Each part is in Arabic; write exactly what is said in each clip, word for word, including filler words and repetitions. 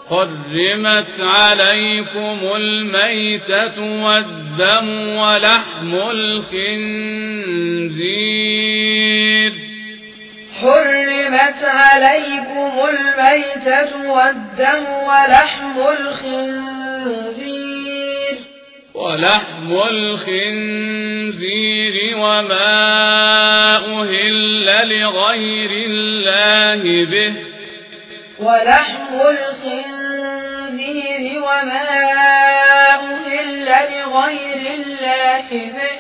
حرمت عليكم الميتة والدم ولحم الخنزير حرمت عليكم الميتة والدم ولحم الخنزير ولحم الخنزير وما أهل لغير الله به ولحم الخنزير وما أهل لغير الله به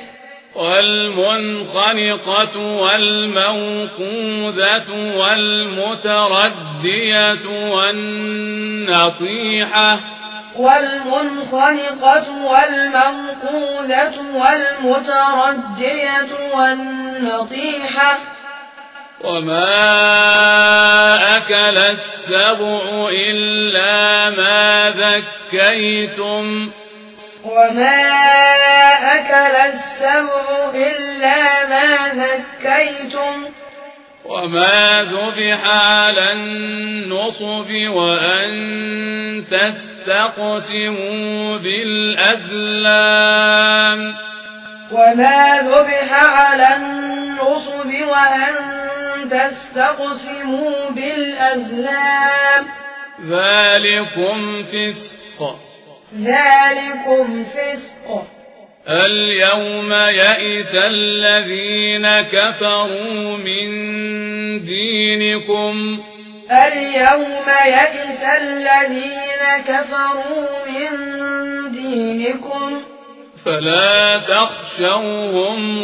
والمنخنقة والموقوذة والمتردية والنطيحة والمنخنقة والموقوذة والمتردية والنطيحة وما أكل السبع إلا ما ذكيتم وما أكل السبع إلا ما ذكيتم وما ذبح على النصب وأن تستقسموا بالأزلام وما ذبح على النصب وأن تستقسموا بالأزلام ذلكم فسق ذلكم فسق اليوم يئس الذين كفروا من دينكم اليوم يئس الذين كفروا من دينكم فلا تخشوهم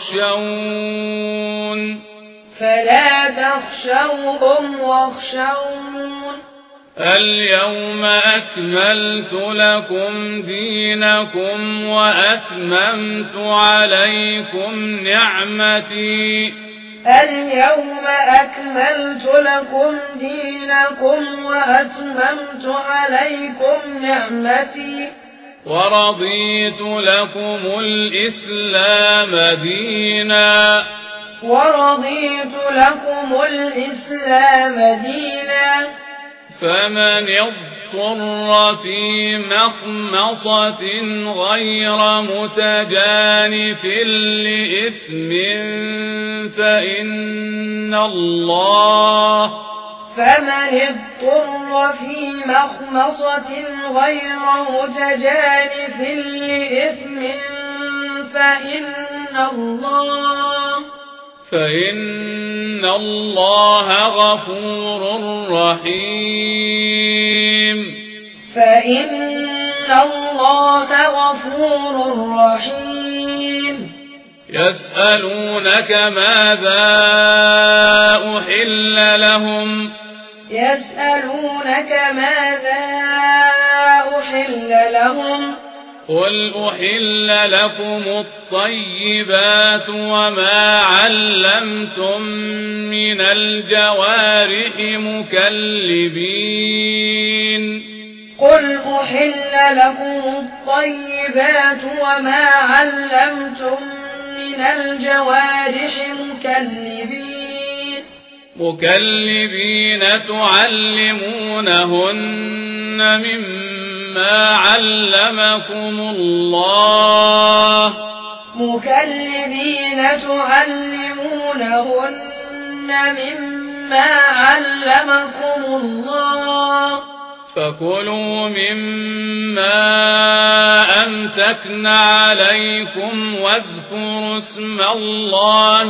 واخشون فلا تخشوهم واخشون اليوم أكملت لكم دينكم وأتممت عليكم نعمتي اليوم أكملت لكم دينكم وأتممت عليكم نعمتي ورضيت لكم الإسلام دينا ورضيت لكم الإسلام دينا فمن اضطر في مخمصة غير متجانف لإثم فإن الله فمن اضطر في مخمصة غير متجانف لإثم فإن الله فإن الله غفور رحيم فإن الله غفور رحيم يسألونك ماذا أحل لهم يسألونك ماذا أحل لهم قل أحل لكم الطيبات وما علمتم من الجوارح مكلبين قل أحل لكم الطيبات وما علمتم من الجوارح مكلبين مكلبين تعلمونهن مما علمكم الله مكلبين تعلمونهن مما علمكم الله فكلوا مما أمسكن عليكم واذكروا اسم الله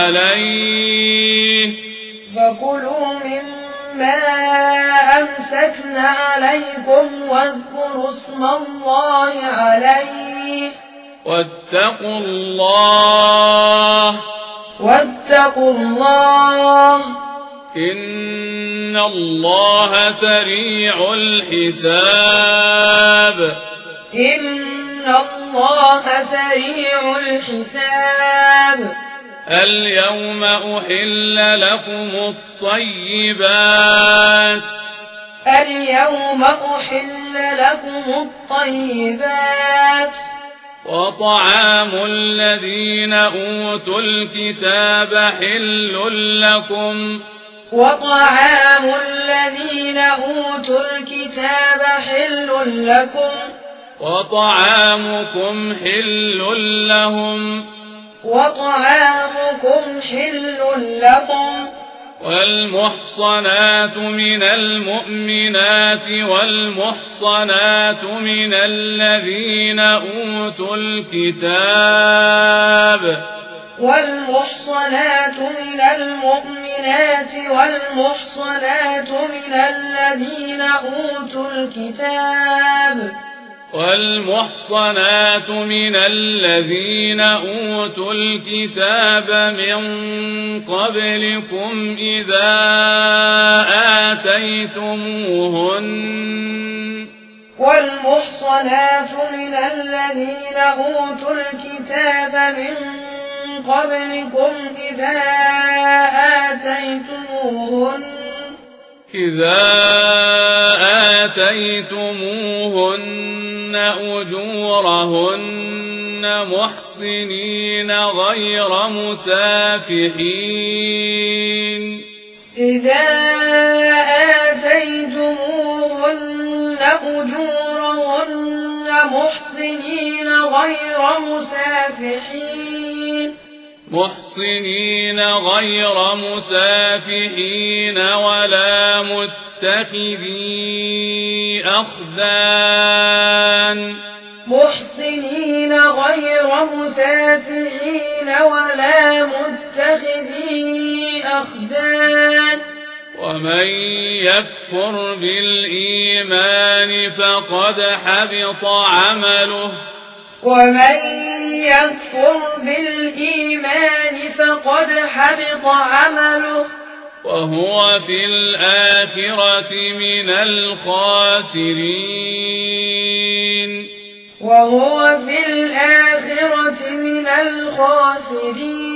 عليه فكلوا مما أمسكن عليكم واذكروا اسم الله عليه واتقوا الله واتقوا الله إن الله سريع الحساب إن الله سريع الحساب اليوم أحل لكم الطيبات اليوم أحل لكم الطيبات وطعام الذين أوتوا الكتاب حل لكم وطعام الذين أوتوا الكتاب حل لكم وطعامكم حل لهم وطعامكم حل لكم والمحصنات من المؤمنات والمحصنات من الذين أوتوا الكتاب والمحصنات من المؤمنات والمحصنات من الذين أوتوا الكتاب والمحصنات من الذين أوتوا الكتاب من قبلكم إذا آتيتموهن والمحصنات من الذين أوتوا الكتاب من قبلكم إذا آتيتموهن إذا آتيتموهن أجورهن محصنين غير مسافحين إذا آتيتموهن أجورهن محصنين غير مسافحين محصنين غير مسافحين ولا متخذي أخدان محصنين غير مسافحين ولا متخذي أخدان ومن يكفر بالإيمان فقد حبط عمله ومن يكفر بالإيمان فقد حبط عمله وهو في الآخرة من الخاسرين وهو في الآخرة من الخاسرين